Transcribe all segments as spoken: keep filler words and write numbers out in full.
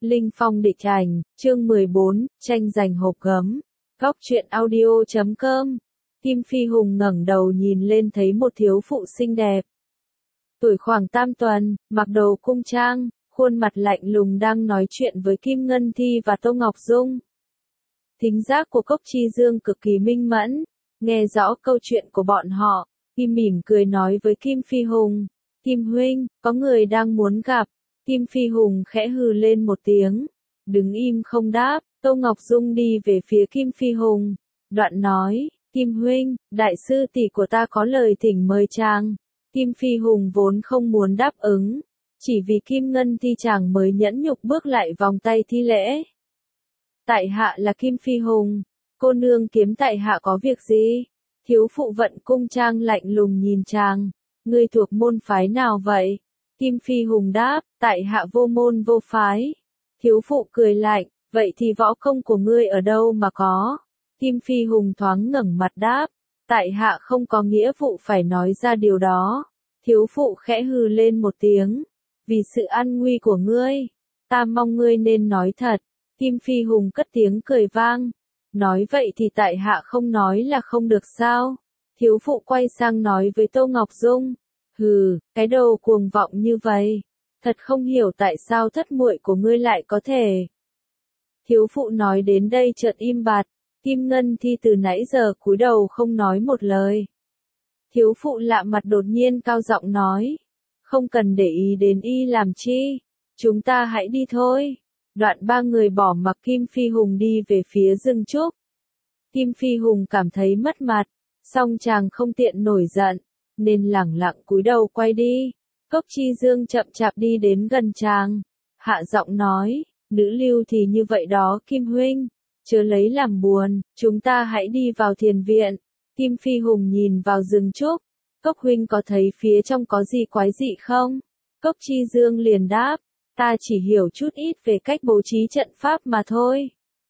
Linh phong địch ảnh, chương mười bốn, tranh giành hộp gấm. Góc truyện audio chấm com. Kim Phi Hùng ngẩng đầu nhìn lên thấy một thiếu phụ xinh đẹp. Tuổi khoảng tam tuần, mặc đồ cung trang, khuôn mặt lạnh lùng đang nói chuyện với Kim Ngân Thi và Tô Ngọc Dung. Thính giác của Cốc Chi Dương cực kỳ minh mẫn, nghe rõ câu chuyện của bọn họ, Kim mỉm cười nói với Kim Phi Hùng, Kim huynh, có người đang muốn gặp. Kim Phi Hùng khẽ hừ lên một tiếng, đứng im không đáp. Tô Ngọc Dung đi về phía Kim Phi Hùng, đoạn nói, Kim huynh, đại sư tỷ của ta có lời thỉnh mời chàng. Kim Phi Hùng vốn không muốn đáp ứng, chỉ vì Kim Ngân Thi chàng mới nhẫn nhục bước lại vòng tay thi lễ. Tại hạ là Kim Phi Hùng, cô nương kiếm tại hạ có việc gì? Thiếu phụ vận cung trang lạnh lùng nhìn chàng, ngươi thuộc môn phái nào vậy? Kim Phi Hùng đáp, tại hạ vô môn vô phái. Thiếu phụ cười lạnh, vậy thì võ công của ngươi ở đâu mà có? Kim Phi Hùng thoáng ngẩng mặt đáp, tại hạ không có nghĩa vụ phải nói ra điều đó. Thiếu phụ khẽ hừ lên một tiếng, vì sự an nguy của ngươi, ta mong ngươi nên nói thật. Kim Phi Hùng cất tiếng cười vang, nói vậy thì tại hạ không nói là không được sao? Thiếu phụ quay sang nói với Tô Ngọc Dung, hừ, cái đồ cuồng vọng như vậy, thật không hiểu tại sao thất muội của ngươi lại có thể. Thiếu phụ nói đến đây chợt im bặt, Kim Ngân Thi từ nãy giờ cúi đầu không nói một lời. Thiếu phụ lạ mặt đột nhiên cao giọng nói, không cần để ý đến y làm chi, chúng ta hãy đi thôi. Đoạn ba người bỏ mặc Kim Phi Hùng đi về phía rừng trúc. Kim Phi Hùng cảm thấy mất mặt, song chàng không tiện nổi giận, nên lẳng lặng cúi đầu quay đi. Cốc Chi Dương chậm chạp đi đến gần chàng, hạ giọng nói, nữ lưu thì như vậy đó Kim huynh, chớ lấy làm buồn, chúng ta hãy đi vào thiền viện. Kim Phi Hùng nhìn vào rừng trúc, Cốc huynh có thấy phía trong có gì quái dị không? Cốc Chi Dương liền đáp, ta chỉ hiểu chút ít về cách bố trí trận pháp mà thôi.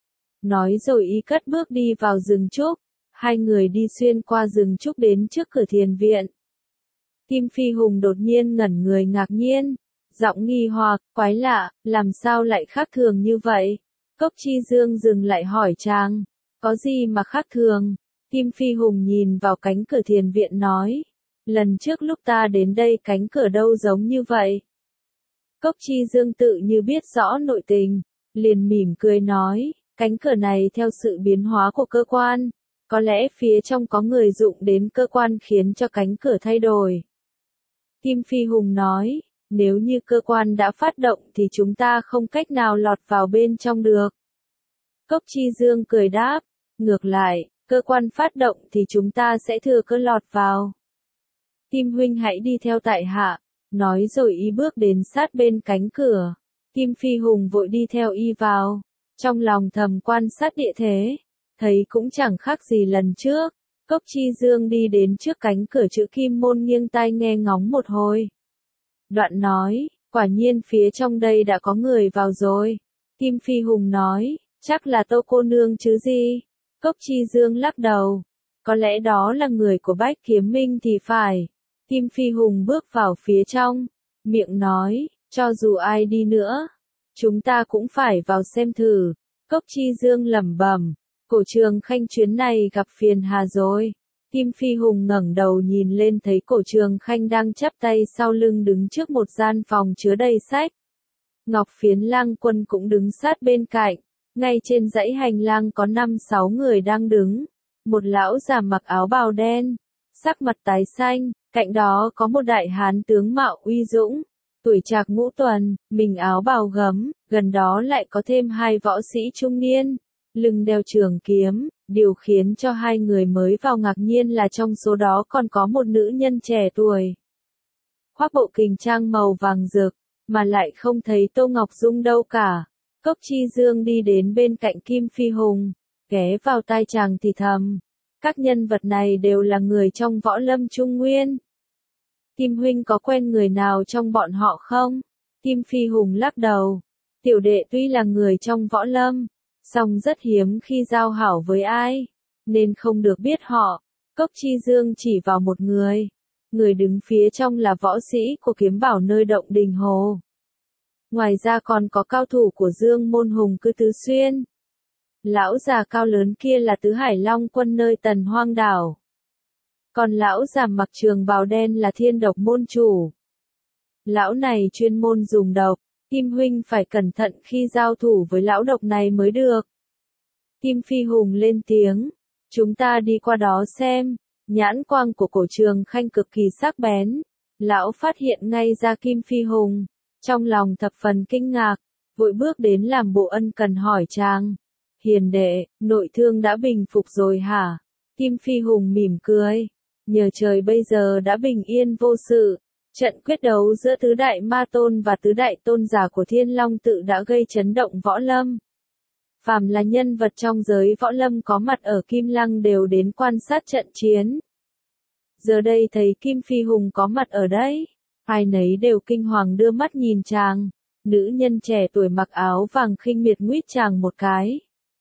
Nói rồi y cất bước đi vào rừng trúc, hai người đi xuyên qua rừng trúc đến trước cửa thiền viện. Kim Phi Hùng đột nhiên ngẩn người ngạc nhiên, giọng nghi hoặc, quái lạ, làm sao lại khác thường như vậy? Cốc Chi Dương dừng lại hỏi chàng, có gì mà khác thường? Kim Phi Hùng nhìn vào cánh cửa thiền viện nói, lần trước lúc ta đến đây cánh cửa đâu giống như vậy. Cốc Chi Dương tự như biết rõ nội tình, liền mỉm cười nói, cánh cửa này theo sự biến hóa của cơ quan, có lẽ phía trong có người dụng đến cơ quan khiến cho cánh cửa thay đổi. Kim Phi Hùng nói, nếu như cơ quan đã phát động thì chúng ta không cách nào lọt vào bên trong được. Cốc Chi Dương cười đáp, ngược lại, cơ quan phát động thì chúng ta sẽ thừa cơ lọt vào. Kim huynh hãy đi theo tại hạ. Nói rồi y bước đến sát bên cánh cửa. Kim Phi Hùng vội đi theo y vào, trong lòng thầm quan sát địa thế, thấy cũng chẳng khác gì lần trước. Cốc Chi Dương đi đến trước cánh cửa chữ Kim môn nghiêng tai nghe ngóng một hồi. Đoạn nói, quả nhiên phía trong đây đã có người vào rồi. Kim Phi Hùng nói, chắc là Tô cô nương chứ gì. Cốc Chi Dương lắc đầu, có lẽ đó là người của Bách Kiếm Minh thì phải. Kim Phi Hùng bước vào phía trong, miệng nói, cho dù ai đi nữa, chúng ta cũng phải vào xem thử. Cốc Chi Dương lẩm bẩm, Cổ Trường Khanh chuyến này gặp phiền hà rồi. Kim Phi Hùng ngẩng đầu nhìn lên thấy Cổ Trường Khanh đang chắp tay sau lưng đứng trước một gian phòng chứa đầy sách. Ngọc Phiến Lang Quân cũng đứng sát bên cạnh, ngay trên dãy hành lang có năm sáu người đang đứng. Một lão già mặc áo bào đen, sắc mặt tái xanh. Cạnh đó có một đại hán tướng mạo uy dũng, tuổi trạc ngũ tuần, mình áo bào gấm, gần đó lại có thêm hai võ sĩ trung niên, lưng đeo trường kiếm. Điều khiến cho hai người mới vào ngạc nhiên là trong số đó còn có một nữ nhân trẻ tuổi. Khoác bộ kình trang màu vàng rực, mà lại không thấy Tô Ngọc Dung đâu cả. Cốc Chi Dương đi đến bên cạnh Kim Phi Hùng, ghé vào tai chàng thì thầm. Các nhân vật này đều là người trong võ lâm Trung Nguyên. Kim huynh có quen người nào trong bọn họ không? Kim Phi Hùng lắc đầu. Tiểu đệ tuy là người trong võ lâm, song rất hiếm khi giao hảo với ai, nên không được biết họ. Cốc Chi Dương chỉ vào một người. Người đứng phía trong là võ sĩ của Kiếm Bảo nơi động Đình Hồ. Ngoài ra còn có cao thủ của Dương Môn Hùng Cư Tứ Xuyên. Lão già cao lớn kia là Tứ Hải Long Quân nơi Tần Hoang Đảo. Còn lão già mặc trường bào đen là Thiên Độc môn chủ. Lão này chuyên môn dùng độc, Kim huynh phải cẩn thận khi giao thủ với lão độc này mới được. Kim Phi Hùng lên tiếng, chúng ta đi qua đó xem. Nhãn quang của Cổ Trường Khanh cực kỳ sắc bén. Lão phát hiện ngay ra Kim Phi Hùng, trong lòng thập phần kinh ngạc, vội bước đến làm bộ ân cần hỏi chàng. Hiền đệ, nội thương đã bình phục rồi hả? Kim Phi Hùng mỉm cười. Nhờ trời bây giờ đã bình yên vô sự. Trận quyết đấu giữa tứ đại ma tôn và tứ đại tôn giả của Thiên Long Tự đã gây chấn động võ lâm. Phàm là nhân vật trong giới võ lâm có mặt ở Kim Lăng đều đến quan sát trận chiến. Giờ đây thấy Kim Phi Hùng có mặt ở đây, ai nấy đều kinh hoàng đưa mắt nhìn chàng. Nữ nhân trẻ tuổi mặc áo vàng khinh miệt nguyết chàng một cái.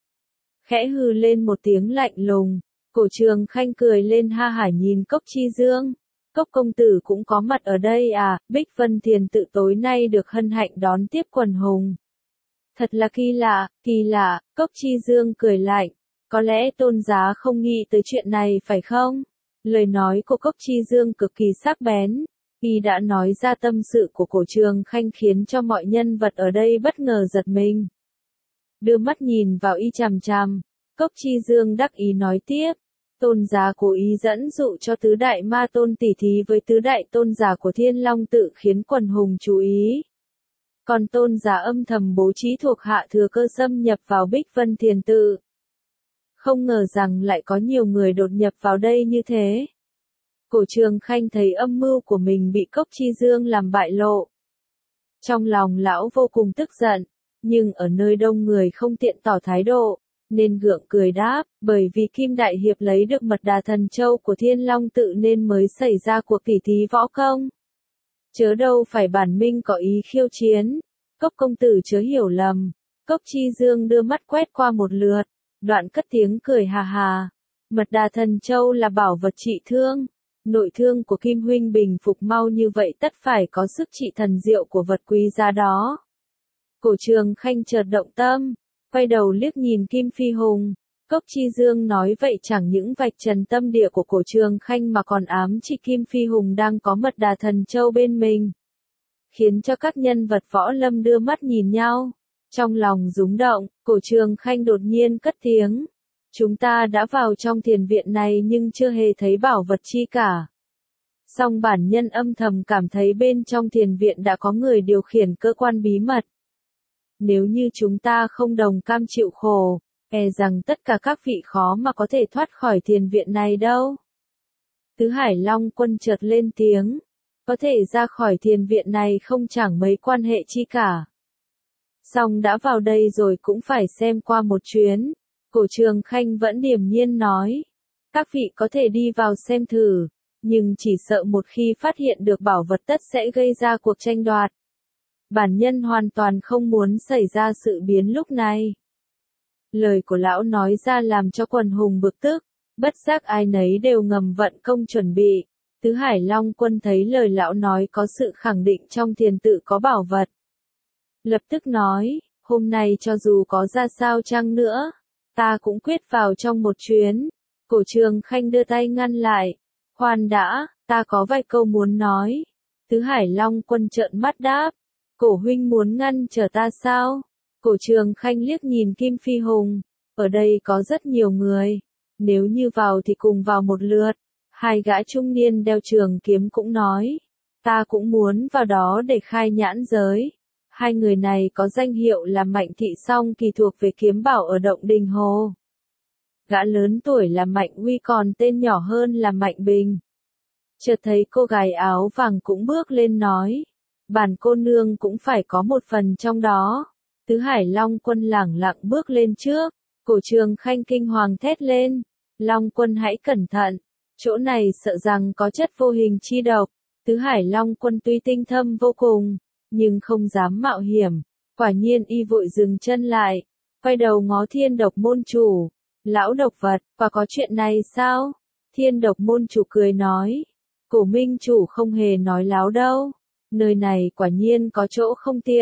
Khẽ hừ lên một tiếng lạnh lùng, Cổ Trường Khanh cười lên ha hả nhìn Cốc Chi Dương. Cốc công tử cũng có mặt ở đây à? Bích Vân Thiền Tự tối nay được hân hạnh đón tiếp quần hùng. Thật là kỳ lạ, kỳ lạ, Cốc Chi Dương cười lạnh. Có lẽ tôn giá không nghĩ tới chuyện này phải không? Lời nói của Cốc Chi Dương cực kỳ sắc bén. Y đã nói ra tâm sự của Cổ Trường Khanh khiến cho mọi nhân vật ở đây bất ngờ giật mình. Đưa mắt nhìn vào y chằm chằm, Cốc Chi Dương đắc ý nói tiếp. Tôn giá cố ý dẫn dụ cho tứ đại ma tôn tỉ thí với tứ đại tôn giả của Thiên Long Tự khiến quần hùng chú ý. Còn tôn giả âm thầm bố trí thuộc hạ thừa cơ xâm nhập vào Bích Vân Thiền Tự. Không ngờ rằng lại có nhiều người đột nhập vào đây như thế. Cổ Trường Khanh thấy âm mưu của mình bị Cốc Chi Dương làm bại lộ. Trong lòng lão vô cùng tức giận, nhưng ở nơi đông người không tiện tỏ thái độ, nên gượng cười đáp, bởi vì Kim Đại Hiệp lấy được mật đà thần châu của Thiên Long Tự nên mới xảy ra cuộc tỉ thí võ công. Chớ đâu phải bản minh có ý khiêu chiến, Cốc công tử chớ hiểu lầm. Cốc Chi Dương đưa mắt quét qua một lượt, đoạn cất tiếng cười hà hà. Mật đà thần châu là bảo vật trị thương. Nội thương của Kim huynh bình phục mau như vậy tất phải có sức trị thần diệu của vật quý giá đó. Cổ Trường Khanh chợt động tâm, quay đầu liếc nhìn Kim Phi Hùng. Cốc Chi Dương nói vậy chẳng những vạch trần tâm địa của Cổ Trường Khanh mà còn ám chỉ Kim Phi Hùng đang có mật đà thần châu bên mình. Khiến cho các nhân vật võ lâm đưa mắt nhìn nhau. Trong lòng rúng động, Cổ Trường Khanh đột nhiên cất tiếng. Chúng ta đã vào trong thiền viện này nhưng chưa hề thấy bảo vật chi cả. Song bản nhân âm thầm cảm thấy bên trong thiền viện đã có người điều khiển cơ quan bí mật. Nếu như chúng ta không đồng cam chịu khổ, e rằng tất cả các vị khó mà có thể thoát khỏi thiền viện này đâu. Tứ Hải Long Quân chợt lên tiếng. Có thể ra khỏi thiền viện này không chẳng mấy quan hệ chi cả. Song đã vào đây rồi cũng phải xem qua một chuyến. Cổ Trường Khanh vẫn điềm nhiên nói. Các vị có thể đi vào xem thử, nhưng chỉ sợ một khi phát hiện được bảo vật tất sẽ gây ra cuộc tranh đoạt. Bản nhân hoàn toàn không muốn xảy ra sự biến lúc này. Lời của lão nói ra làm cho quần hùng bực tức, bất giác ai nấy đều ngầm vận công chuẩn bị. Tứ Hải Long Quân thấy lời lão nói có sự khẳng định trong thiền tự có bảo vật. Lập tức nói, hôm nay cho dù có ra sao chăng nữa, ta cũng quyết vào trong một chuyến. Cổ Trường Khanh đưa tay ngăn lại. Khoan đã, ta có vài câu muốn nói. Tứ Hải Long Quân trợn mắt đáp. Cổ huynh muốn ngăn trở ta sao? Cổ Trường Khanh liếc nhìn Kim Phi Hùng. Ở đây có rất nhiều người. Nếu như vào thì cùng vào một lượt. Hai gã trung niên đeo trường kiếm cũng nói. Ta cũng muốn vào đó để khai nhãn giới. Hai người này có danh hiệu là Mạnh Thị Song Kỳ thuộc về kiếm bảo ở Động Đình Hồ. Gã lớn tuổi là Mạnh Uy còn tên nhỏ hơn là Mạnh Bình. Chợt thấy cô gái áo vàng cũng bước lên nói. Bản cô nương cũng phải có một phần trong đó. Tứ Hải Long Quân lẳng lặng bước lên trước. Cổ Trường Khanh kinh hoàng thét lên. Long Quân hãy cẩn thận. Chỗ này sợ rằng có chất vô hình chi độc. Tứ Hải Long Quân tuy tinh thâm vô cùng, nhưng không dám mạo hiểm. Quả nhiên y vội dừng chân lại, quay đầu ngó Thiên Độc môn chủ. Lão độc vật, quả có chuyện này sao? Thiên Độc môn chủ cười nói. Cổ minh chủ không hề nói láo đâu. Nơi này quả nhiên có chỗ không tiện.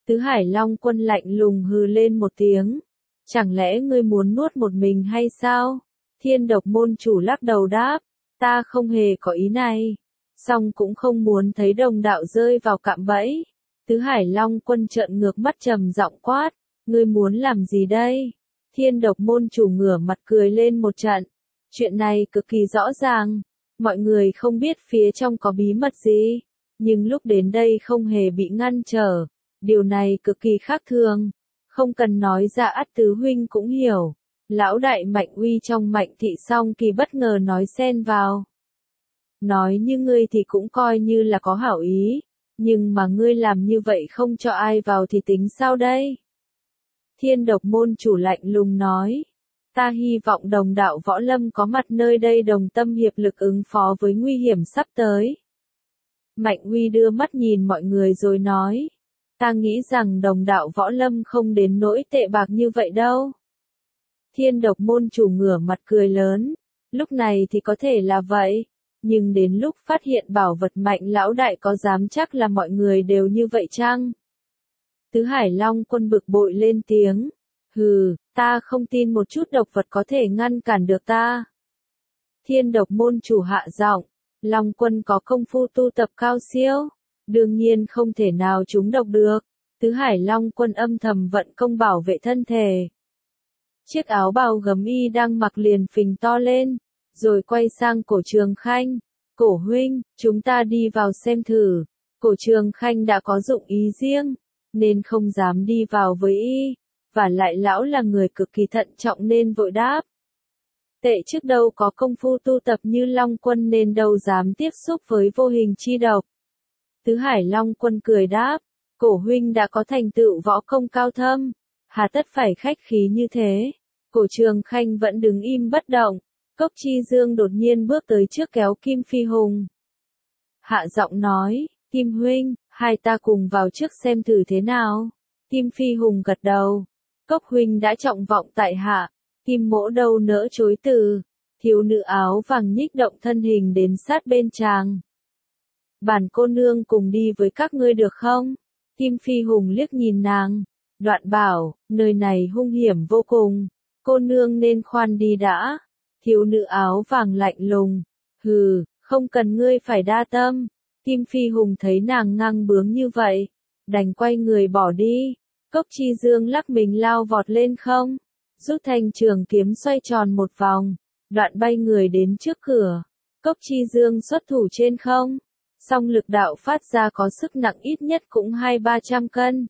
Tứ Hải Long Quân lạnh lùng hừ lên một tiếng. Chẳng lẽ ngươi muốn nuốt một mình hay sao? Thiên độc môn chủ lắc đầu đáp. Ta không hề có ý này. Song cũng không muốn thấy đồng đạo rơi vào cạm bẫy. Tứ Hải Long Quân trợn ngược mắt trầm giọng quát. Ngươi muốn làm gì đây? Thiên độc môn chủ ngửa mặt cười lên một trận. Chuyện này cực kỳ rõ ràng. Mọi người không biết phía trong có bí mật gì. Nhưng lúc đến đây không hề bị ngăn trở. Điều này cực kỳ khác thường. Không cần nói ra ắt tứ huynh cũng hiểu. Lão đại Mạnh Uy trong Mạnh thị song kỳ bất ngờ nói xen vào. Nói như ngươi thì cũng coi như là có hảo ý. Nhưng mà ngươi làm như vậy không cho ai vào thì tính sao đây? Thiên độc môn chủ lạnh lùng nói. Ta hy vọng đồng đạo võ lâm có mặt nơi đây đồng tâm hiệp lực ứng phó với nguy hiểm sắp tới. Mạnh Uy đưa mắt nhìn mọi người rồi nói. Ta nghĩ rằng đồng đạo võ lâm không đến nỗi tệ bạc như vậy đâu. Thiên độc môn chủ ngửa mặt cười lớn. Lúc này thì có thể là vậy. Nhưng đến lúc phát hiện bảo vật Mạnh lão đại có dám chắc là mọi người đều như vậy chăng? Tứ Hải Long Quân bực bội lên tiếng. Hừ, ta không tin một chút độc vật có thể ngăn cản được ta. Thiên độc môn chủ hạ giọng. Long Quân có công phu tu tập cao siêu. Đương nhiên không thể nào trúng độc được. Tứ Hải Long Quân âm thầm vận công bảo vệ thân thể. Chiếc áo bào gấm y đang mặc liền phình to lên. Rồi quay sang Cổ Trường Khanh. Cổ huynh, chúng ta đi vào xem thử. Cổ Trường Khanh đã có dụng ý riêng. Nên không dám đi vào với y. Và lại lão là người cực kỳ thận trọng nên vội đáp. Tệ trước đâu có công phu tu tập như Long Quân nên đâu dám tiếp xúc với vô hình chi độc. Tứ Hải Long Quân cười đáp. Cổ huynh đã có thành tựu võ công cao thâm. Hà tất phải khách khí như thế. Cổ Trường Khanh vẫn đứng im bất động. Cốc Chi Dương đột nhiên bước tới trước kéo Kim Phi Hùng. Hạ giọng nói. Kim huynh, hai ta cùng vào trước xem thử thế nào. Kim Phi Hùng gật đầu. Cốc huynh đã trọng vọng tại hạ. Kim mỗ đâu nỡ chối từ. Thiếu nữ áo vàng nhích động thân hình đến sát bên chàng. Bản cô nương cùng đi với các ngươi được không? Kim Phi Hùng liếc nhìn nàng. Đoạn bảo, nơi này hung hiểm vô cùng. Cô nương nên khoan đi đã. Thiếu nữ áo vàng lạnh lùng. Hừ, không cần ngươi phải đa tâm. Kim Phi Hùng thấy nàng ngang bướng như vậy. Đành quay người bỏ đi. Cốc Chi Dương lắc mình lao vọt lên không. Rút thanh trường kiếm xoay tròn một vòng. Đoạn bay người đến trước cửa. Cốc Chi Dương xuất thủ trên không. Song lực đạo phát ra có sức nặng ít nhất cũng hai ba trăm cân.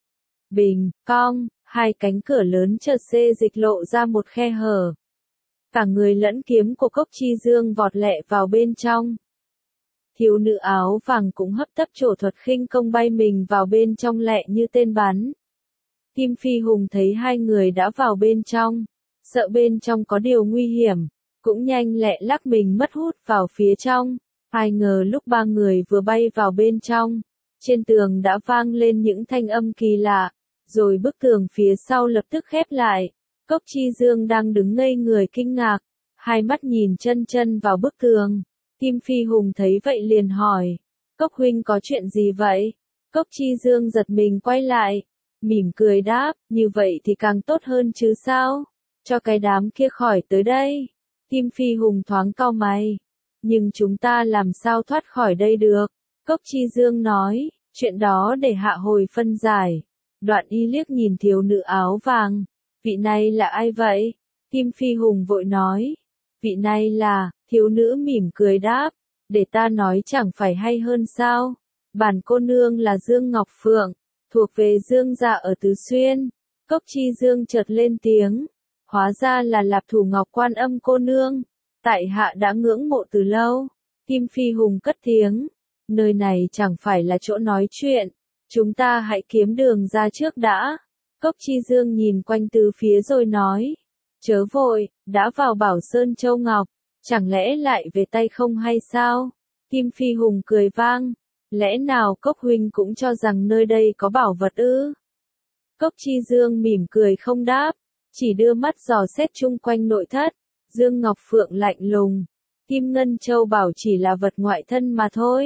Bình, cong, hai cánh cửa lớn chợt xê dịch lộ ra một khe hở. Cả người lẫn kiếm của Cốc Chi Dương vọt lẹ vào bên trong. Thiếu nữ áo vàng cũng hấp tấp trổ thuật khinh công bay mình vào bên trong lẹ như tên bắn. Kim Phi Hùng thấy hai người đã vào bên trong, sợ bên trong có điều nguy hiểm, cũng nhanh lẹ lắc mình mất hút vào phía trong. Ai ngờ lúc ba người vừa bay vào bên trong, trên tường đã vang lên những thanh âm kỳ lạ, rồi bức tường phía sau lập tức khép lại. Cốc Chi Dương đang đứng ngây người kinh ngạc, hai mắt nhìn chân chân vào bức tường. Kim Phi Hùng thấy vậy liền hỏi, Cốc huynh có chuyện gì vậy? Cốc Chi Dương giật mình quay lại, mỉm cười đáp, như vậy thì càng tốt hơn chứ sao? Cho cái đám kia khỏi tới đây. Kim Phi Hùng thoáng cau mày. Nhưng chúng ta làm sao thoát khỏi đây được? Cốc Chi Dương nói, chuyện đó để hạ hồi phân giải. Đoạn y liếc nhìn thiếu nữ áo vàng. Vị này là ai vậy? Kim Phi Hùng vội nói. Vị này là, thiếu nữ mỉm cười đáp. Để ta nói chẳng phải hay hơn sao? Bản cô nương là Dương Ngọc Phượng, thuộc về Dương gia ở Tứ Xuyên. Cốc Chi Dương chợt lên tiếng. Hóa ra là Lạp Thủ Ngọc Quan Âm cô nương. Tại hạ đã ngưỡng mộ từ lâu. Kim Phi Hùng cất tiếng. Nơi này chẳng phải là chỗ nói chuyện. Chúng ta hãy kiếm đường ra trước đã. Cốc Chi Dương nhìn quanh tứ phía rồi nói. Chớ vội, đã vào Bảo Sơn Châu Ngọc. Chẳng lẽ lại về tay không hay sao? Kim Phi Hùng cười vang. Lẽ nào Cốc huynh cũng cho rằng nơi đây có bảo vật ư? Cốc Chi Dương mỉm cười không đáp. Chỉ đưa mắt dò xét chung quanh nội thất. Dương Ngọc Phượng lạnh lùng. Kim Ngân Châu bảo chỉ là vật ngoại thân mà thôi.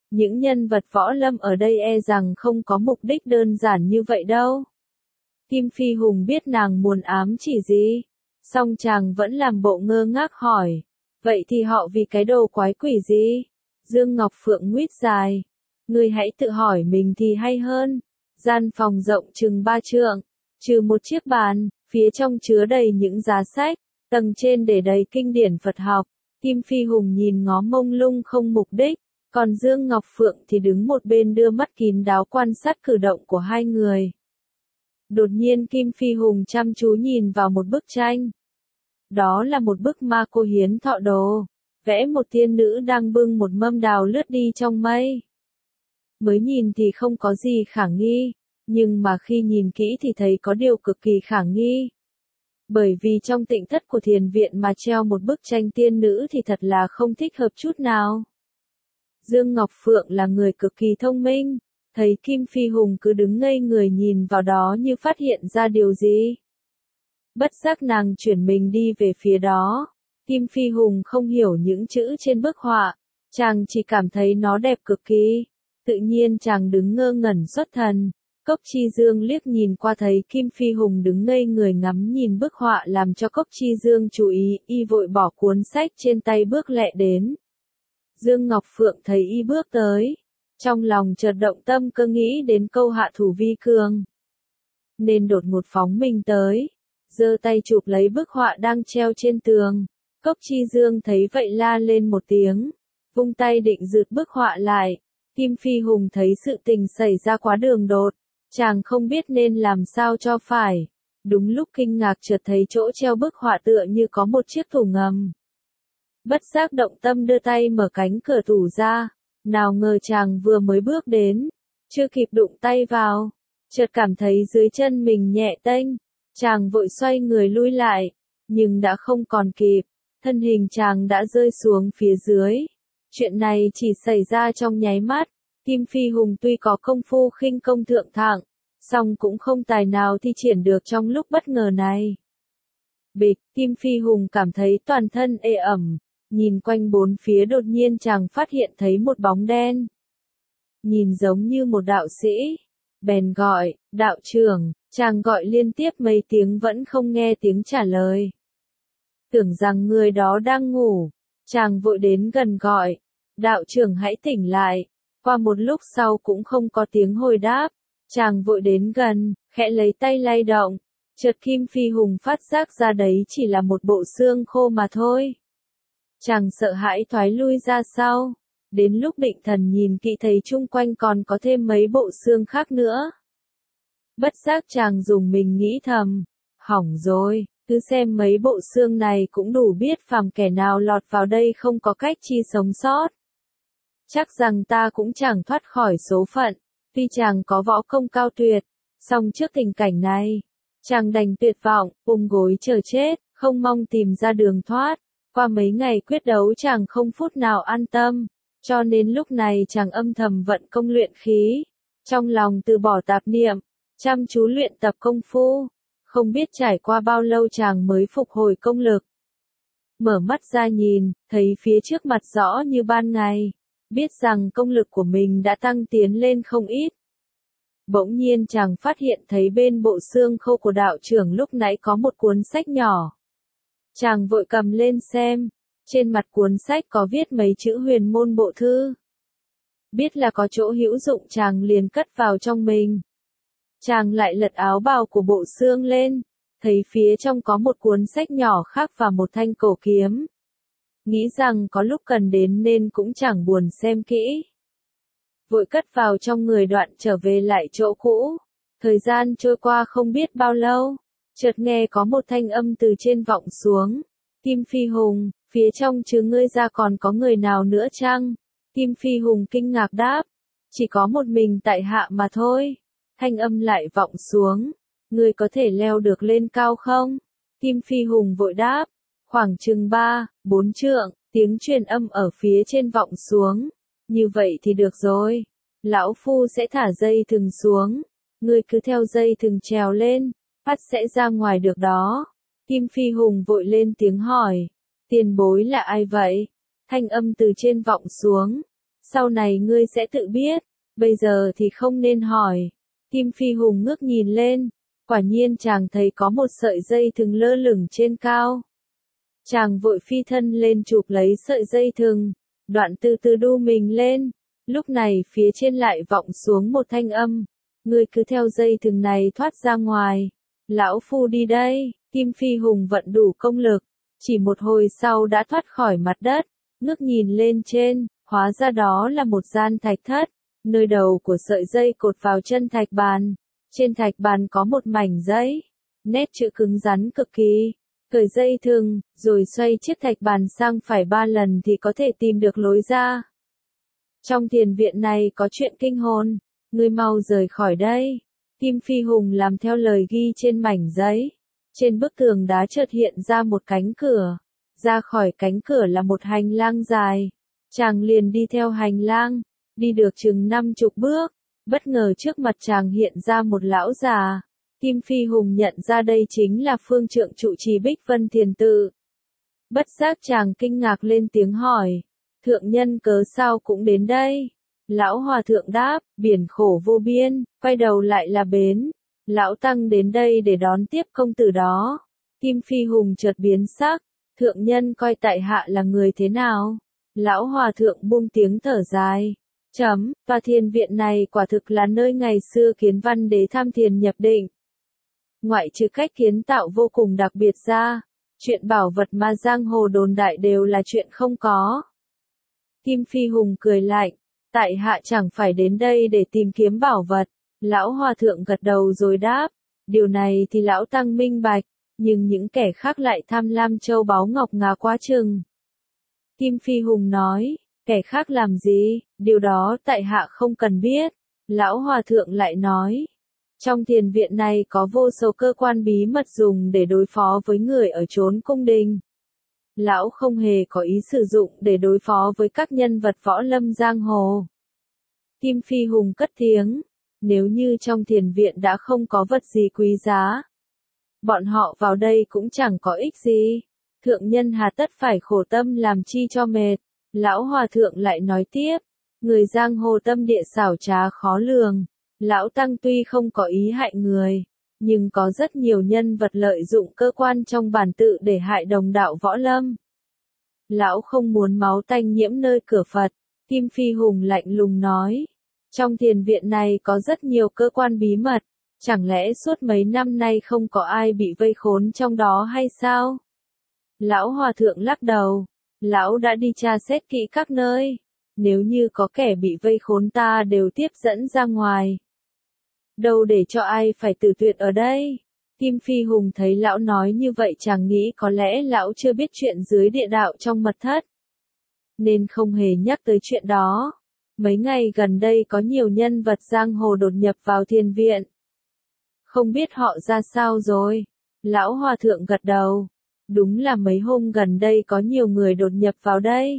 Những nhân vật võ lâm ở đây e rằng không có mục đích đơn giản như vậy đâu. Kim Phi Hùng biết nàng muốn ám chỉ gì, song chàng vẫn làm bộ ngơ ngác hỏi, vậy thì họ vì cái đồ quái quỷ gì? Dương Ngọc Phượng nguyết dài, ngươi hãy tự hỏi mình thì hay hơn. Gian phòng rộng chừng ba trượng, trừ một chiếc bàn, phía trong chứa đầy những giá sách, tầng trên để đầy kinh điển Phật học. Kim Phi Hùng nhìn ngó mông lung không mục đích, còn Dương Ngọc Phượng thì đứng một bên đưa mắt kín đáo quan sát cử động của hai người. Đột nhiên Kim Phi Hùng chăm chú nhìn vào một bức tranh. Đó là một bức ma cô hiến thọ đồ, vẽ một tiên nữ đang bưng một mâm đào lướt đi trong mây. Mới nhìn thì không có gì khả nghi, nhưng mà khi nhìn kỹ thì thấy có điều cực kỳ khả nghi. Bởi vì trong tịnh thất của thiền viện mà treo một bức tranh tiên nữ thì thật là không thích hợp chút nào. Dương Ngọc Phượng là người cực kỳ thông minh, thấy Kim Phi Hùng cứ đứng ngây người nhìn vào đó như phát hiện ra điều gì. Bất giác nàng chuyển mình đi về phía đó. Kim Phi Hùng không hiểu những chữ trên bức họa, chàng chỉ cảm thấy nó đẹp cực kỳ. Tự nhiên chàng đứng ngơ ngẩn xuất thần. Cốc Chi Dương liếc nhìn qua thấy Kim Phi Hùng đứng ngây người ngắm nhìn bức họa làm cho Cốc Chi Dương chú ý, y vội bỏ cuốn sách trên tay bước lẹ đến. Dương Ngọc Phượng thấy y bước tới, trong lòng chợt động tâm cơ nghĩ đến câu hạ thủ vi cường. Nên đột ngột phóng mình tới, giơ tay chụp lấy bức họa đang treo trên tường. Cốc Chi Dương thấy vậy la lên một tiếng, vung tay định rượt bức họa lại. Kim Phi Hùng thấy sự tình xảy ra quá đường đột, chàng không biết nên làm sao cho phải. Đúng lúc kinh ngạc chợt thấy chỗ treo bức họa tựa như có một chiếc tủ ngầm. Bất giác động tâm đưa tay mở cánh cửa tủ ra, nào ngờ chàng vừa mới bước đến, chưa kịp đụng tay vào, chợt cảm thấy dưới chân mình nhẹ tênh, chàng vội xoay người lui lại, nhưng đã không còn kịp, thân hình chàng đã rơi xuống phía dưới. Chuyện này chỉ xảy ra trong nháy mắt, Kim Phi Hùng tuy có công phu khinh công thượng thặng, song cũng không tài nào thi triển được trong lúc bất ngờ này. Bịch, Kim Phi Hùng cảm thấy toàn thân ê ẩm, nhìn quanh bốn phía đột nhiên chàng phát hiện thấy một bóng đen. Nhìn giống như một đạo sĩ, bèn gọi, đạo trưởng, chàng gọi liên tiếp mấy tiếng vẫn không nghe tiếng trả lời. Tưởng rằng người đó đang ngủ, chàng vội đến gần gọi, đạo trưởng hãy tỉnh lại. Qua một lúc sau cũng không có tiếng hồi đáp, chàng vội đến gần, khẽ lấy tay lay động, chợt Kim Phi Hùng phát giác ra đấy chỉ là một bộ xương khô mà thôi. Chàng sợ hãi thoái lui ra sau, đến lúc định thần nhìn kỹ thấy chung quanh còn có thêm mấy bộ xương khác nữa. Bất giác chàng dùng mình nghĩ thầm, hỏng rồi, cứ xem mấy bộ xương này cũng đủ biết phàm kẻ nào lọt vào đây không có cách chi sống sót. Chắc rằng ta cũng chẳng thoát khỏi số phận, tuy chàng có võ công cao tuyệt, song trước tình cảnh này, chàng đành tuyệt vọng, ôm gối chờ chết, không mong tìm ra đường thoát. Qua mấy ngày quyết đấu chàng không phút nào an tâm, cho nên lúc này chàng âm thầm vận công luyện khí, trong lòng từ bỏ tạp niệm, chăm chú luyện tập công phu, không biết trải qua bao lâu chàng mới phục hồi công lực. Mở mắt ra nhìn, thấy phía trước mặt rõ như ban ngày, biết rằng công lực của mình đã tăng tiến lên không ít. Bỗng nhiên chàng phát hiện thấy bên bộ xương khô của đạo trưởng lúc nãy có một cuốn sách nhỏ. Chàng vội cầm lên xem, trên mặt cuốn sách có viết mấy chữ huyền môn bộ thư. Biết là có chỗ hữu dụng chàng liền cất vào trong mình. Chàng lại lật áo bào của bộ xương lên, thấy phía trong có một cuốn sách nhỏ khác và một thanh cổ kiếm. Nghĩ rằng có lúc cần đến nên cũng chẳng buồn xem kỹ. Vội cất vào trong người đoạn trở về lại chỗ cũ. Thời gian trôi qua không biết bao lâu, chợt nghe có một thanh âm từ trên vọng xuống. Kim Phi Hùng, phía trong chứ ngươi ra còn có người nào nữa chăng? Kim Phi Hùng kinh ngạc đáp, chỉ có một mình tại hạ mà thôi. Thanh âm lại vọng xuống, ngươi có thể leo được lên cao không? Kim Phi Hùng vội đáp, khoảng chừng ba, bốn trượng, tiếng truyền âm ở phía trên vọng xuống. Như vậy thì được rồi, lão phu sẽ thả dây thừng xuống, ngươi cứ theo dây thừng trèo lên, phát sẽ ra ngoài được đó. Kim Phi Hùng vội lên tiếng hỏi, tiền bối là ai vậy? Thanh âm từ trên vọng xuống, Sau này ngươi sẽ tự biết, bây giờ thì không nên hỏi. Kim Phi Hùng ngước nhìn lên, quả nhiên chàng thấy có một sợi dây thừng lơ lửng trên cao. Chàng vội phi thân lên chụp lấy sợi dây thừng, đoạn từ từ đu mình lên, lúc này phía trên lại vọng xuống một thanh âm, ngươi cứ theo dây thừng này thoát ra ngoài, lão phu đi đây. Kim Phi Hùng vận đủ công lực, chỉ một hồi sau đã thoát khỏi mặt đất, ngước nhìn lên trên, hóa ra đó là một gian thạch thất, nơi đầu của sợi dây cột vào chân thạch bàn, trên thạch bàn có một mảnh giấy, nét chữ cứng rắn cực kỳ. Cởi dây thừng, rồi xoay chiếc thạch bàn sang phải ba lần thì có thể tìm được lối ra. Trong thiền viện này có chuyện kinh hồn, ngươi mau rời khỏi đây. Kim Phi Hùng làm theo lời ghi trên mảnh giấy. Trên bức tường đá chợt hiện ra một cánh cửa. Ra khỏi cánh cửa là một hành lang dài. Chàng liền đi theo hành lang, đi được chừng năm chục bước. Bất ngờ trước mặt chàng hiện ra một lão già. Kim Phi Hùng nhận ra đây chính là phương trượng trụ trì Bích Vân Thiền Tự. Bất giác chàng kinh ngạc lên tiếng hỏi, thượng nhân cớ sao cũng đến đây? Lão hòa thượng đáp, biển khổ vô biên, quay đầu lại là bến. Lão tăng đến đây để đón tiếp công tử đó. Kim Phi Hùng chợt biến sắc, thượng nhân coi tại hạ là người thế nào? Lão hòa thượng buông tiếng thở dài. Chấm, tòa thiền viện này quả thực là nơi ngày xưa Kiến Văn Đế tham thiền nhập định. Ngoại trừ cách kiến tạo vô cùng đặc biệt ra, chuyện bảo vật mà giang hồ đồn đại đều là chuyện không có. Kim Phi Hùng cười lạnh, tại hạ chẳng phải đến đây để tìm kiếm bảo vật. Lão hòa thượng gật đầu rồi đáp, điều này thì lão tăng minh bạch, nhưng những kẻ khác lại tham lam châu báu ngọc ngà quá chừng. Kim Phi Hùng nói, kẻ khác làm gì, điều đó tại hạ không cần biết. Lão hòa thượng lại nói, trong thiền viện này có vô số cơ quan bí mật dùng để đối phó với người ở chốn cung đình. Lão không hề có ý sử dụng để đối phó với các nhân vật võ lâm giang hồ. Kim Phi Hùng cất tiếng, nếu như trong thiền viện đã không có vật gì quý giá, bọn họ vào đây cũng chẳng có ích gì. Thượng nhân hà tất phải khổ tâm làm chi cho mệt. Lão hòa thượng lại nói tiếp, người giang hồ tâm địa xảo trá khó lường. Lão tăng tuy không có ý hại người, nhưng có rất nhiều nhân vật lợi dụng cơ quan trong bản tự để hại đồng đạo võ lâm. Lão không muốn máu tanh nhiễm nơi cửa Phật. Kim Phi Hùng lạnh lùng nói, trong thiền viện này có rất nhiều cơ quan bí mật, chẳng lẽ suốt mấy năm nay không có ai bị vây khốn trong đó hay sao? Lão hòa thượng lắc đầu, lão đã đi tra xét kỹ các nơi, nếu như có kẻ bị vây khốn ta đều tiếp dẫn ra ngoài. Đâu để cho ai phải tử tuyệt ở đây. Kim Phi Hùng thấy lão nói như vậy chàng nghĩ có lẽ lão chưa biết chuyện dưới địa đạo trong mật thất, nên không hề nhắc tới chuyện đó. Mấy ngày gần đây có nhiều nhân vật giang hồ đột nhập vào thiền viện. Không biết họ ra sao rồi. Lão hòa thượng gật đầu. Đúng là mấy hôm gần đây có nhiều người đột nhập vào đây.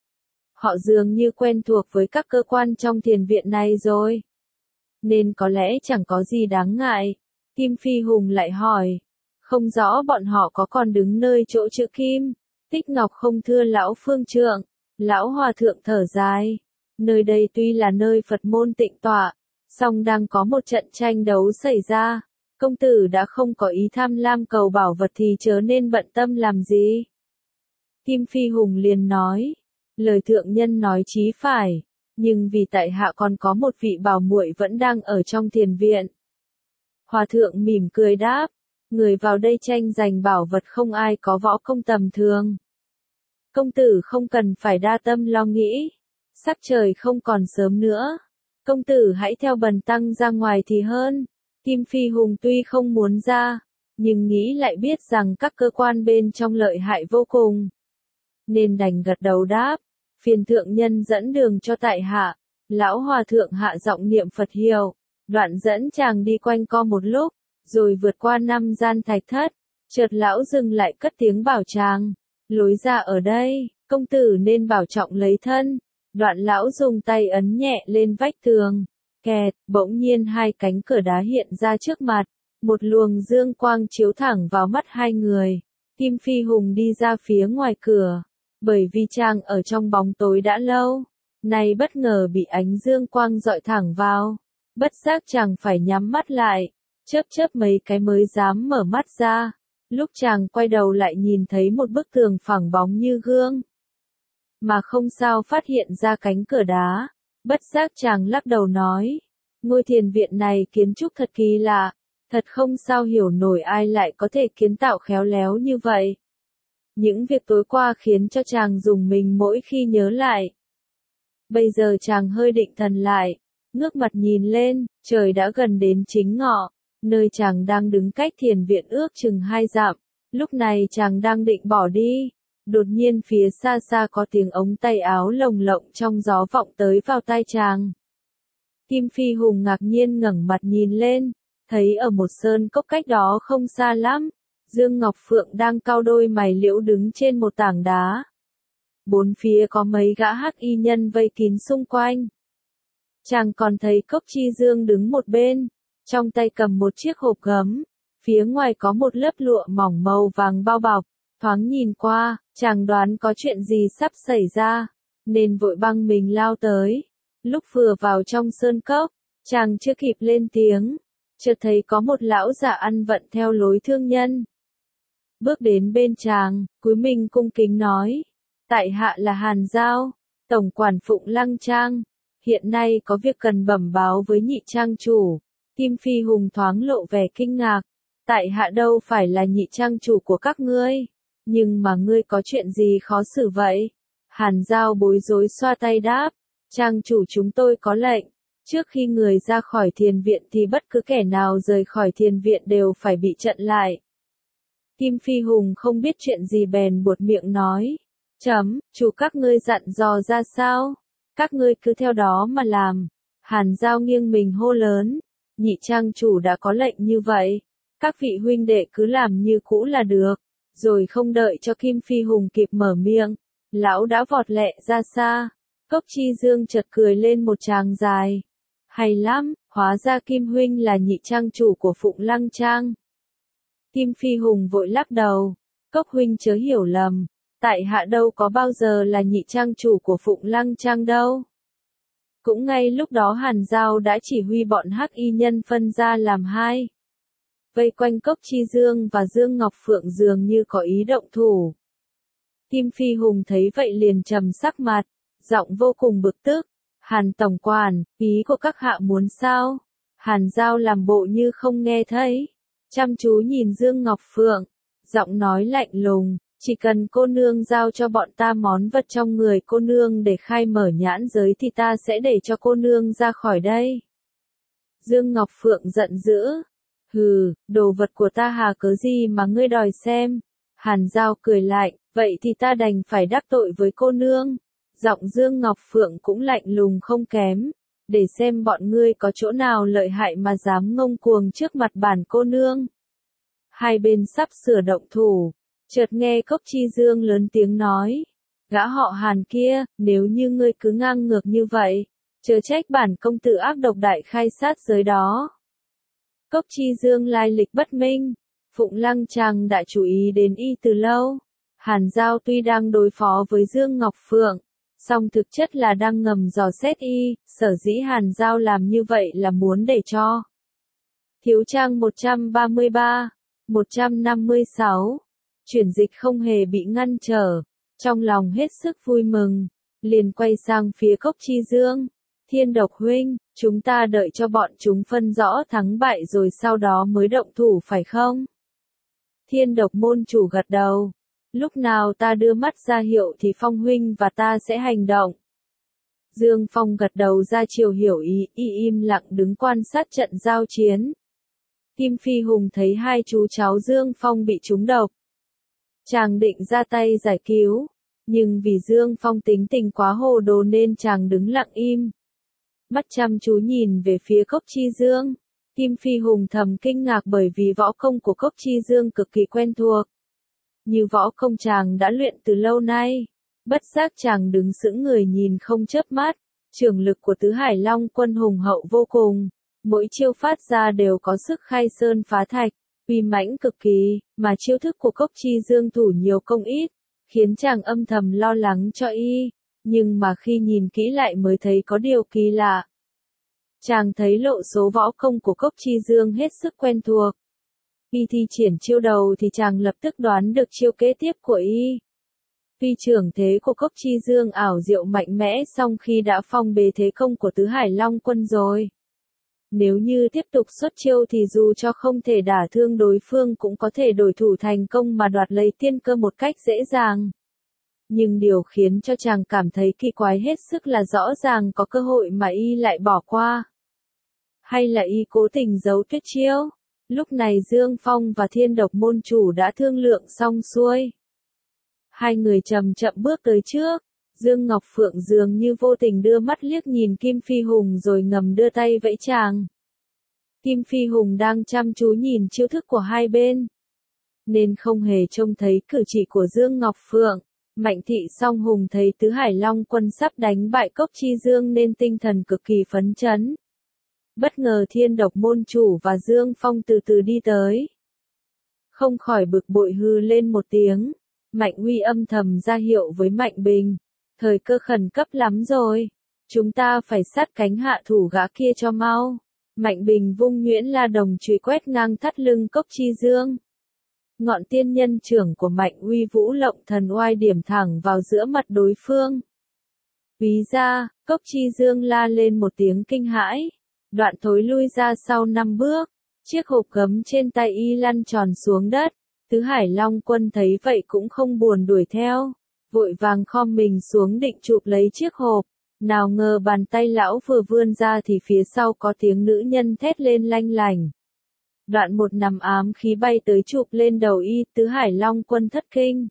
Họ dường như quen thuộc với các cơ quan trong thiền viện này rồi, nên có lẽ chẳng có gì đáng ngại. Kim Phi Hùng lại hỏi, không rõ bọn họ có còn đứng nơi chỗ chữ kim, tích ngọc không thưa lão phương trượng? Lão hòa thượng thở dài, nơi đây tuy là nơi Phật môn tịnh tọa, song đang có một trận tranh đấu xảy ra. Công tử đã không có ý tham lam cầu bảo vật thì chớ nên bận tâm làm gì. Kim Phi Hùng liền nói, lời thượng nhân nói chí phải, nhưng vì tại hạ còn có một vị bảo muội vẫn đang ở trong thiền viện. Hòa thượng mỉm cười đáp, người vào đây tranh giành bảo vật không ai có võ công tầm thường. Công tử không cần phải đa tâm lo nghĩ, sắc trời không còn sớm nữa. Công tử hãy theo bần tăng ra ngoài thì hơn. Kim Phi Hùng tuy không muốn ra, nhưng nghĩ lại biết rằng các cơ quan bên trong lợi hại vô cùng, nên đành gật đầu đáp, phiền thượng nhân dẫn đường cho tại hạ. Lão hòa thượng hạ giọng niệm Phật hiệu, đoạn dẫn chàng đi quanh co một lúc, rồi vượt qua năm gian thạch thất. Chợt lão dừng lại cất tiếng bảo chàng, lối ra ở đây, công tử nên bảo trọng lấy thân. Đoạn lão dùng tay ấn nhẹ lên vách tường. Kẹt, bỗng nhiên hai cánh cửa đá hiện ra trước mặt, một luồng dương quang chiếu thẳng vào mắt hai người. Kim Phi Hùng đi ra phía ngoài cửa, bởi vì chàng ở trong bóng tối đã lâu, Này bất ngờ bị ánh dương quang dọi thẳng vào, bất giác chàng phải nhắm mắt lại, chớp chớp mấy cái mới dám mở mắt ra. Lúc chàng quay đầu lại nhìn thấy một bức tường phẳng bóng như gương, mà không sao phát hiện ra cánh cửa đá. Bất giác chàng lắc đầu nói, ngôi thiền viện này kiến trúc thật kỳ lạ, thật không sao hiểu nổi ai lại có thể kiến tạo khéo léo như vậy. Những việc tối qua khiến cho chàng rùng mình mỗi khi nhớ lại. Bây giờ chàng hơi định thần lại, ngước mặt nhìn lên, trời đã gần đến chính ngọ, nơi chàng đang đứng cách thiền viện ước chừng hai dặm. Lúc này chàng đang định bỏ đi, đột nhiên phía xa xa có tiếng ống tay áo lồng lộng trong gió vọng tới vào tai chàng. Kim Phi Hùng ngạc nhiên ngẩng mặt nhìn lên, thấy ở một sơn cốc cách đó không xa lắm, Dương Ngọc Phượng đang cau đôi mày liễu đứng trên một tảng đá. Bốn phía có mấy gã hắc y nhân vây kín xung quanh. Chàng còn thấy Cốc Chi Dương đứng một bên, trong tay cầm một chiếc hộp gấm, phía ngoài có một lớp lụa mỏng màu vàng bao bọc. Thoáng nhìn qua, chàng đoán có chuyện gì sắp xảy ra, nên vội băng mình lao tới. Lúc vừa vào trong sơn cốc, chàng chưa kịp lên tiếng, chợt thấy có một lão già ăn vận theo lối thương nhân. Bước đến bên chàng, cúi mình cung kính nói, tại hạ là Hàn Giao, tổng quản Phụng Lăng Trang, hiện nay có việc cần bẩm báo với nhị trang chủ. Kim Phi Hùng thoáng lộ vẻ kinh ngạc, tại hạ đâu phải là nhị trang chủ của các ngươi, nhưng mà ngươi có chuyện gì khó xử vậy? Hàn Giao bối rối xoa tay đáp, trang chủ chúng tôi có lệnh, trước khi người ra khỏi thiền viện thì bất cứ kẻ nào rời khỏi thiền viện đều phải bị trận lại. Kim Phi Hùng không biết chuyện gì bèn buột miệng nói, chấm, chủ các ngươi dặn dò ra sao? Các ngươi cứ theo đó mà làm. Hàn Giao nghiêng mình hô lớn, nhị trang chủ đã có lệnh như vậy, các vị huynh đệ cứ làm như cũ là được. Rồi không đợi cho Kim Phi Hùng kịp mở miệng, lão đã vọt lẹ ra xa. Cốc Chi Dương chợt cười lên một tràng dài. Hay lắm, hóa ra Kim huynh là nhị trang chủ của Phụng Lăng Trang. Kim Phi Hùng vội lắc đầu, Cốc huynh chớ hiểu lầm, tại hạ đâu có bao giờ là nhị trang chủ của Phụng Lăng Trang đâu. Cũng ngay lúc đó Hàn Giao đã chỉ huy bọn hắc y nhân phân ra làm hai, vây quanh Cốc Chi Dương và Dương Ngọc Phượng dường như có ý động thủ. Kim Phi Hùng thấy vậy liền trầm sắc mặt, giọng vô cùng bực tức, Hàn tổng quản, ý của các hạ muốn sao? Hàn Giao làm bộ như không nghe thấy, chăm chú nhìn Dương Ngọc Phượng, giọng nói lạnh lùng, chỉ cần cô nương giao cho bọn ta món vật trong người cô nương để khai mở nhãn giới thì ta sẽ để cho cô nương ra khỏi đây. Dương Ngọc Phượng giận dữ, hừ, đồ vật của ta hà cớ gì mà ngươi đòi xem? Hàn Giao cười lạnh, vậy thì ta đành phải đắc tội với cô nương. Giọng Dương Ngọc Phượng cũng lạnh lùng không kém, để xem bọn ngươi có chỗ nào lợi hại mà dám ngông cuồng trước mặt bản cô nương. Hai bên sắp sửa động thủ, chợt nghe Cốc Chi Dương lớn tiếng nói, gã họ Hàn kia, nếu như ngươi cứ ngang ngược như vậy, chớ trách bản công tử ác độc đại khai sát giới đó. Cốc Chi Dương lai lịch bất minh, Phụng Lăng Trang đã chú ý đến y từ lâu. Hàn Giao tuy đang đối phó với Dương Ngọc Phượng, song thực chất là đang ngầm dò xét y, sở dĩ Hàn Giao làm như vậy là muốn để cho. Thiếu trang một trăm ba mươi ba, một trăm năm mươi sáu, chuyển dịch không hề bị ngăn trở, trong lòng hết sức vui mừng, liền quay sang phía Cốc Chi Dương, Thiên Độc huynh, chúng ta đợi cho bọn chúng phân rõ thắng bại rồi sau đó mới động thủ phải không? Thiên Độc môn chủ gật đầu. Lúc nào ta đưa mắt ra hiệu thì Phong huynh và ta sẽ hành động. Dương Phong gật đầu ra chiều hiểu ý, y im lặng đứng quan sát trận giao chiến. Kim Phi Hùng thấy hai chú cháu Dương Phong bị trúng độc. Chàng định ra tay giải cứu, nhưng vì Dương Phong tính tình quá hồ đồ nên chàng đứng lặng im. Mắt chăm chú nhìn về phía Cốc Chi Dương. Kim Phi Hùng thầm kinh ngạc bởi vì võ công của Cốc Chi Dương cực kỳ quen thuộc. Như võ công chàng đã luyện từ lâu nay. Bất giác chàng đứng sững người nhìn không chớp mắt. Trường lực của Tứ Hải Long Quân hùng hậu vô cùng. Mỗi chiêu phát ra đều có sức khai sơn phá thạch, uy mãnh cực kỳ, mà chiêu thức của Cốc Chi Dương thủ nhiều công ít, khiến chàng âm thầm lo lắng cho y. nhưng mà khi nhìn kỹ lại mới thấy có điều kỳ lạ. Chàng thấy lộ số võ công của Cốc Chi Dương hết sức quen thuộc. Y thi triển chiêu đầu thì chàng lập tức đoán được chiêu kế tiếp của y. Tuy trưởng thế của Cốc Chi Dương ảo diệu mạnh mẽ song khi đã phong bế thế công của Tứ Hải Long Quân rồi. Nếu như tiếp tục xuất chiêu thì dù cho không thể đả thương đối phương cũng có thể đổi thủ thành công mà đoạt lấy tiên cơ một cách dễ dàng. Nhưng điều khiến cho chàng cảm thấy kỳ quái hết sức là rõ ràng có cơ hội mà y lại bỏ qua. Hay là y cố tình giấu tuyệt chiêu? Lúc này Dương Phong và Thiên Độc môn chủ đã thương lượng xong xuôi. Hai người chậm chậm bước tới trước. Dương Ngọc Phượng dường như vô tình đưa mắt liếc nhìn Kim Phi Hùng rồi ngầm đưa tay vẫy chàng. Kim Phi Hùng đang chăm chú nhìn chiêu thức của hai bên, nên không hề trông thấy cử chỉ của Dương Ngọc Phượng. Mạnh Thị Song Hùng thấy Tứ Hải Long Quân sắp đánh bại Cốc Chi Dương nên tinh thần cực kỳ phấn chấn. Bất ngờ Thiên Độc môn chủ và Dương Phong từ từ đi tới. Không khỏi bực bội hư lên một tiếng. Mạnh Uy âm thầm ra hiệu với Mạnh Bình. Thời cơ khẩn cấp lắm rồi. Chúng ta phải sát cánh hạ thủ gã kia cho mau. Mạnh Bình vung nhuyễn la đồng chùy quét ngang thắt lưng Cốc Chi Dương. Ngọn tiên nhân trưởng của Mạnh Uy vũ lộng thần oai điểm thẳng vào giữa mặt đối phương. Ví ra, Cốc Chi Dương la lên một tiếng kinh hãi. Đoạn thối lui ra sau năm bước. Chiếc hộp gấm trên tay y lăn tròn xuống đất. Tứ Hải Long Quân thấy vậy cũng không buồn đuổi theo. Vội vàng khom mình xuống định chụp lấy chiếc hộp. Nào ngờ bàn tay lão vừa vươn ra thì phía sau có tiếng nữ nhân thét lên lanh lành. Đoạn một nằm ám khí bay tới chụp lên đầu y. Tứ Hải Long Quân thất kinh.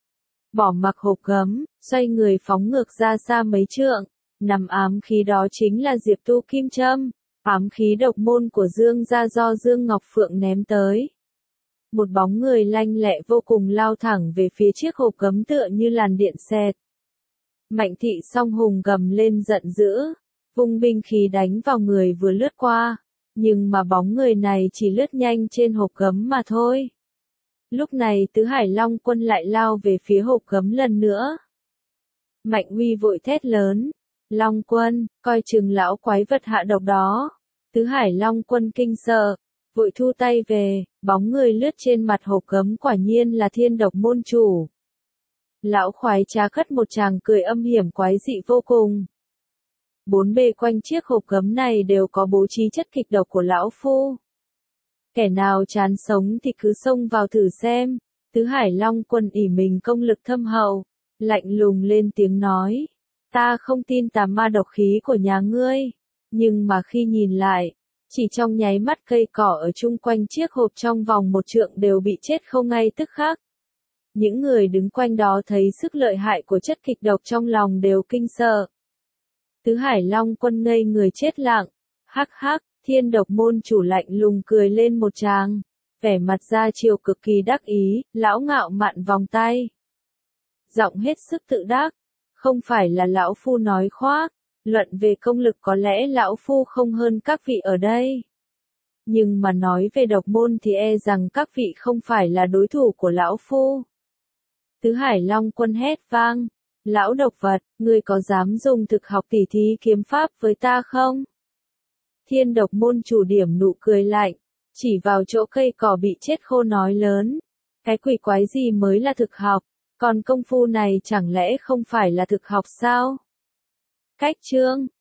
Bỏ mặc hộp gấm, xoay người phóng ngược ra xa mấy trượng. Nằm ám khí đó chính là Diệp Tu Kim Châm. Ám khí độc môn của Dương gia do Dương Ngọc Phượng ném tới. Một bóng người lanh lẹ vô cùng lao thẳng về phía chiếc hộp gấm tựa như làn điện xẹt. Mạnh Thị Song Hùng gầm lên giận dữ, vung binh khí đánh vào người vừa lướt qua, nhưng mà bóng người này chỉ lướt nhanh trên hộp gấm mà thôi. Lúc này Tứ Hải Long Quân lại lao về phía hộp gấm lần nữa. Mạnh Uy vội thét lớn, Long Quân, coi chừng lão quái vật hạ độc đó. Tứ Hải Long Quân kinh sợ, vội thu tay về, bóng người lướt trên mặt hộp gấm quả nhiên là Thiên Độc môn chủ. Lão khoái trá cất một tràng cười âm hiểm quái dị vô cùng. Bốn bề quanh chiếc hộp gấm này đều có bố trí chất kịch độc của lão phu. Kẻ nào chán sống thì cứ xông vào thử xem. Tứ Hải Long Quân ỷ mình công lực thâm hậu, lạnh lùng lên tiếng nói. Ta không tin tà ma độc khí của nhà ngươi. Nhưng mà khi nhìn lại, chỉ trong nháy mắt cây cỏ ở chung quanh chiếc hộp trong vòng một trượng đều bị chết không ngay tức khắc. Những người đứng quanh đó thấy sức lợi hại của chất kịch độc trong lòng đều kinh sợ. Tứ Hải Long Quân ngây người chết lặng. Hắc hắc, Thiên Độc môn chủ lạnh lùng cười lên một tràng. Vẻ mặt ra chiều cực kỳ đắc ý, lão ngạo mạn vòng tay. Giọng hết sức tự đắc. Không phải là lão phu nói khoác. Luận về công lực có lẽ lão phu không hơn các vị ở đây. Nhưng mà nói về độc môn thì e rằng các vị không phải là đối thủ của lão phu. Tứ Hải Long Quân hét vang. Lão độc vật, ngươi có dám dùng thực học tỉ thí kiếm pháp với ta không? Thiên Độc môn chủ điểm nụ cười lạnh, chỉ vào chỗ cây cỏ bị chết khô nói lớn. Cái quỷ quái gì mới là thực học, còn công phu này chẳng lẽ không phải là thực học sao? Cách chương